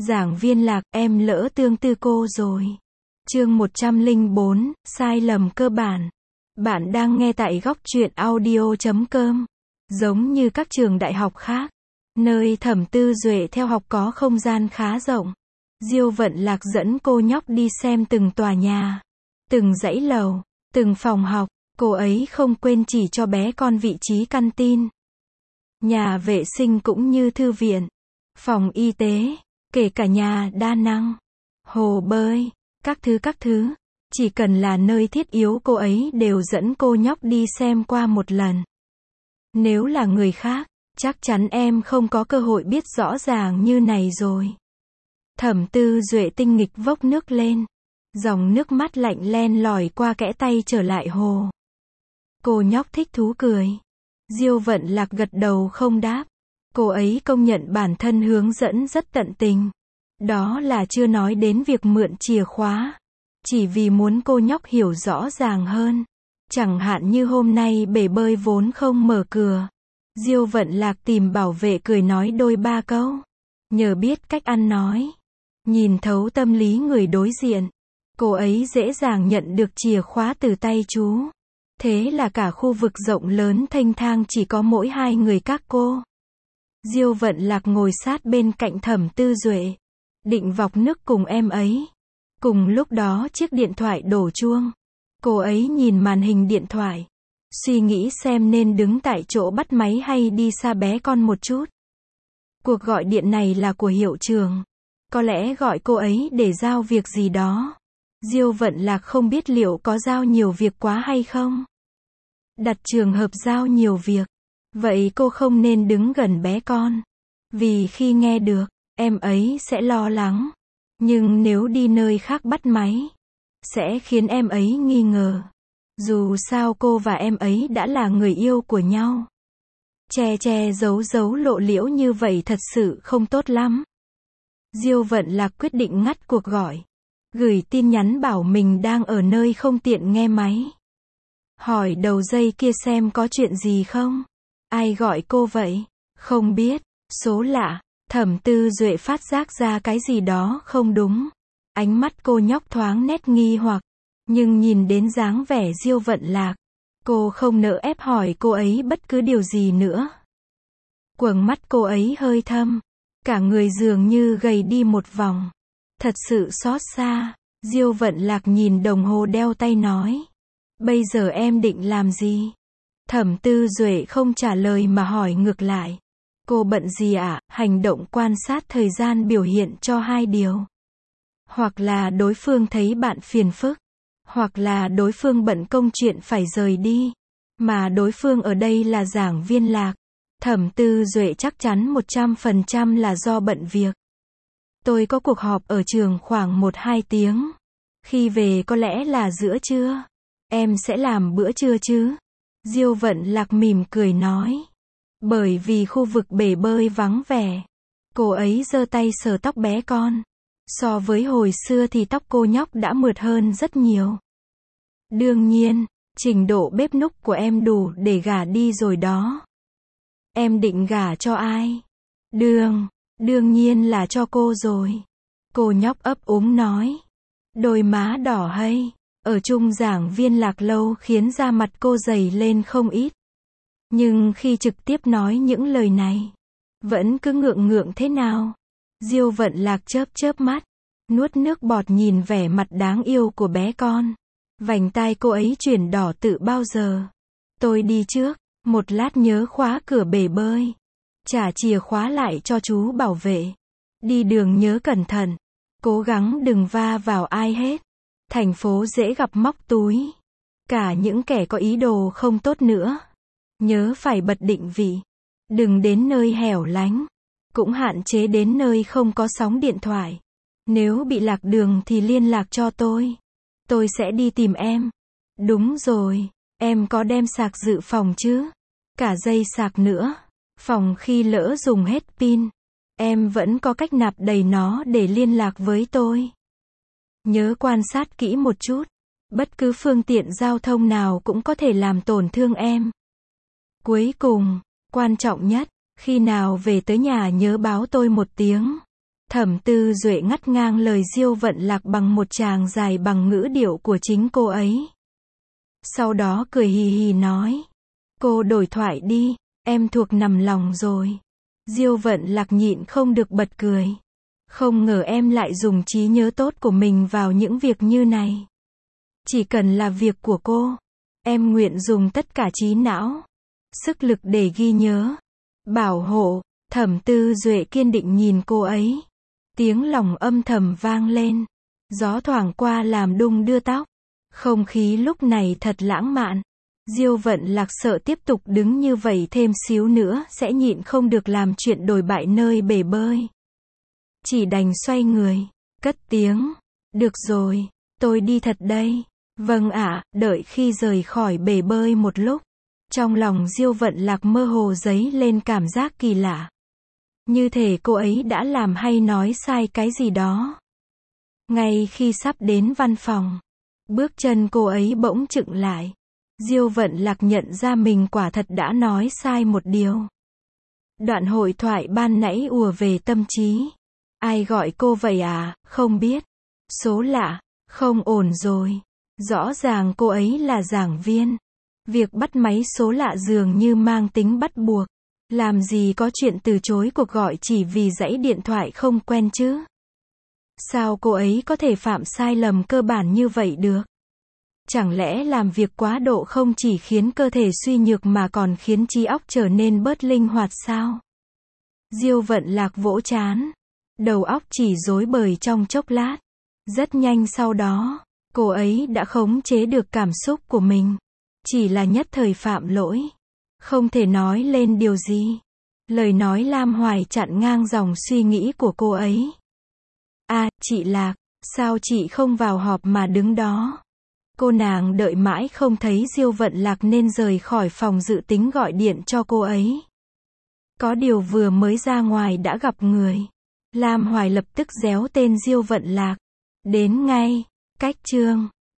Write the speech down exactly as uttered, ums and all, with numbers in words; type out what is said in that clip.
Giảng Viên Lạc, em lỡ tương tư cô rồi. Chương một trăm lẻ bốn, sai lầm cơ bản. Bạn đang nghe tại góc truyện audio chấm com. Giống như các trường đại học khác, nơi Thẩm Tư Duệ theo học có không gian khá rộng. Diêu Vận Lạc dẫn cô nhóc đi xem từng tòa nhà, từng dãy lầu, từng phòng học. Cô ấy không quên chỉ cho bé con vị trí căn tin, nhà vệ sinh cũng như thư viện, phòng y tế, kể cả nhà đa năng, hồ bơi, các thứ các thứ. Chỉ cần là nơi thiết yếu cô ấy đều dẫn cô nhóc đi xem qua một lần. Nếu là người khác, chắc chắn em không có cơ hội biết rõ ràng như này rồi. Thẩm Tư Duệ tinh nghịch vốc nước lên. Dòng nước mắt lạnh len lỏi qua kẽ tay trở lại hồ. Cô nhóc thích thú cười. Diêu Vận Lạc gật đầu không đáp. Cô ấy công nhận bản thân hướng dẫn rất tận tình. Đó là chưa nói đến việc mượn chìa khóa. Chỉ vì muốn cô nhóc hiểu rõ ràng hơn. Chẳng hạn như hôm nay bể bơi vốn không mở cửa. Diêu Vận Lạc tìm bảo vệ cười nói đôi ba câu. Nhờ biết cách ăn nói, nhìn thấu tâm lý người đối diện, cô ấy dễ dàng nhận được chìa khóa từ tay chú. Thế là cả khu vực rộng lớn thênh thang chỉ có mỗi hai người các cô. Diêu Vận Lạc ngồi sát bên cạnh Thẩm Tư Duệ, định vọc nước cùng em ấy. Cùng lúc đó chiếc điện thoại đổ chuông. Cô ấy nhìn màn hình điện thoại, suy nghĩ xem nên đứng tại chỗ bắt máy hay đi xa bé con một chút. Cuộc gọi điện này là của hiệu trưởng. Có lẽ gọi cô ấy để giao việc gì đó. Diêu Vận Lạc không biết liệu có giao nhiều việc quá hay không. Đặt trường hợp giao nhiều việc, vậy cô không nên đứng gần bé con. Vì khi nghe được, em ấy sẽ lo lắng. Nhưng nếu đi nơi khác bắt máy, sẽ khiến em ấy nghi ngờ. Dù sao cô và em ấy đã là người yêu của nhau. Che che giấu giấu lộ liễu như vậy thật sự không tốt lắm. Diêu Vận Lạc quyết định ngắt cuộc gọi. Gửi tin nhắn bảo mình đang ở nơi không tiện nghe máy. Hỏi đầu dây kia xem có chuyện gì không. Ai gọi cô vậy? Không biết. Số lạ. Thẩm Tư Duệ phát giác ra cái gì đó không đúng. Ánh mắt cô nhóc thoáng nét nghi hoặc. Nhưng nhìn đến dáng vẻ Diêu Vận Lạc, cô không nỡ ép hỏi cô ấy bất cứ điều gì nữa. Quầng mắt cô ấy hơi thâm. Cả người dường như gầy đi một vòng. Thật sự xót xa. Diêu Vận Lạc nhìn đồng hồ đeo tay nói. Bây giờ em định làm gì? Thẩm Tư Duệ không trả lời mà hỏi ngược lại. Cô bận gì ạ? À? Hành động quan sát thời gian biểu hiện cho hai điều. Hoặc là đối phương thấy bạn phiền phức. Hoặc là đối phương bận công chuyện phải rời đi. Mà đối phương ở đây là Giảng Viên Lạc. Thẩm Tư Duệ chắc chắn một trăm phần trăm là do bận việc. Tôi có cuộc họp ở trường khoảng một hai tiếng. Khi về có lẽ là giữa trưa. Em sẽ làm bữa trưa chứ? Diêu Vận Lạc mỉm cười nói. Bởi vì khu vực bể bơi vắng vẻ. Cô ấy giơ tay sờ tóc bé con. So với hồi xưa thì tóc cô nhóc đã mượt hơn rất nhiều. Đương nhiên, trình độ bếp núc của em đủ để gả đi rồi đó. Em định gả cho ai? Đương, đương nhiên là cho cô rồi. Cô nhóc ấp úng nói. Đôi má đỏ hay. Ở chung Giảng Viên Lạc lâu khiến da mặt cô dày lên không ít. Nhưng khi trực tiếp nói những lời này, vẫn cứ ngượng ngượng thế nào. Diêu Vận Lạc chớp chớp mắt, nuốt nước bọt nhìn vẻ mặt đáng yêu của bé con. Vành tai cô ấy chuyển đỏ tự bao giờ. Tôi đi trước, một lát nhớ khóa cửa bể bơi. Trả chìa khóa lại cho chú bảo vệ. Đi đường nhớ cẩn thận. Cố gắng đừng va vào ai hết. Thành phố dễ gặp móc túi. Cả những kẻ có ý đồ không tốt nữa. Nhớ phải bật định vị. Đừng đến nơi hẻo lánh. Cũng hạn chế đến nơi không có sóng điện thoại. Nếu bị lạc đường thì liên lạc cho tôi. Tôi sẽ đi tìm em. Đúng rồi, em có đem sạc dự phòng chứ? Cả dây sạc nữa. Phòng khi lỡ dùng hết pin, em vẫn có cách nạp đầy nó để liên lạc với tôi. Nhớ quan sát kỹ một chút. Bất cứ phương tiện giao thông nào cũng có thể làm tổn thương em. Cuối cùng, quan trọng nhất, khi nào về tới nhà nhớ báo tôi một tiếng. Thẩm Tư Duệ ngắt ngang lời Diêu Vận Lạc bằng một tràng dài bằng ngữ điệu của chính cô ấy. Sau đó cười hì hì nói. Cô đổi thoại đi, em thuộc nằm lòng rồi. Diêu Vận Lạc nhịn không được bật cười. Không ngờ em lại dùng trí nhớ tốt của mình vào những việc như này. Chỉ cần là việc của cô, em nguyện dùng tất cả trí não, sức lực để ghi nhớ, bảo hộ. Thẩm Tư Duệ kiên định nhìn cô ấy. Tiếng lòng âm thầm vang lên. Gió thoảng qua làm đung đưa tóc. Không khí lúc này thật lãng mạn. Diêu Vận Lạc sợ tiếp tục đứng như vậy thêm xíu nữa sẽ nhịn không được làm chuyện đồi bại nơi bể bơi. Chỉ đành xoay người, cất tiếng. Được rồi, tôi đi thật đây. Vâng ạ. Đợi khi rời khỏi bể bơi một lúc, trong lòng Diêu Vận Lạc mơ hồ dấy lên cảm giác kỳ lạ. Như thể cô ấy đã làm hay nói sai cái gì đó. Ngay khi sắp đến văn phòng, bước chân cô ấy bỗng chững lại. Diêu Vận Lạc nhận ra mình quả thật đã nói sai một điều. Đoạn hội thoại ban nãy ùa về tâm trí. Ai gọi cô vậy à? Không biết. Số lạ. Không ổn rồi. Rõ ràng cô ấy là giảng viên. Việc bắt máy số lạ dường như mang tính bắt buộc. Làm gì có chuyện từ chối cuộc gọi chỉ vì dãy điện thoại không quen chứ? Sao cô ấy có thể phạm sai lầm cơ bản như vậy được? Chẳng lẽ làm việc quá độ không chỉ khiến cơ thể suy nhược mà còn khiến trí óc trở nên bớt linh hoạt sao? Diêu Vận Lạc vỗ trán. Đầu óc chỉ rối bời trong chốc lát. Rất nhanh sau đó, cô ấy đã khống chế được cảm xúc của mình. Chỉ là nhất thời phạm lỗi. Không thể nói lên điều gì. Lời nói Lam Hoài chặn ngang dòng suy nghĩ của cô ấy. À, chị Lạc, sao chị không vào họp mà đứng đó? Cô nàng đợi mãi không thấy Diêu Vận Lạc nên rời khỏi phòng dự tính gọi điện cho cô ấy. Có điều vừa mới ra ngoài đã gặp người. Lam Hoài lập tức réo tên Diêu Vận Lạc. Đến ngay. Cách chương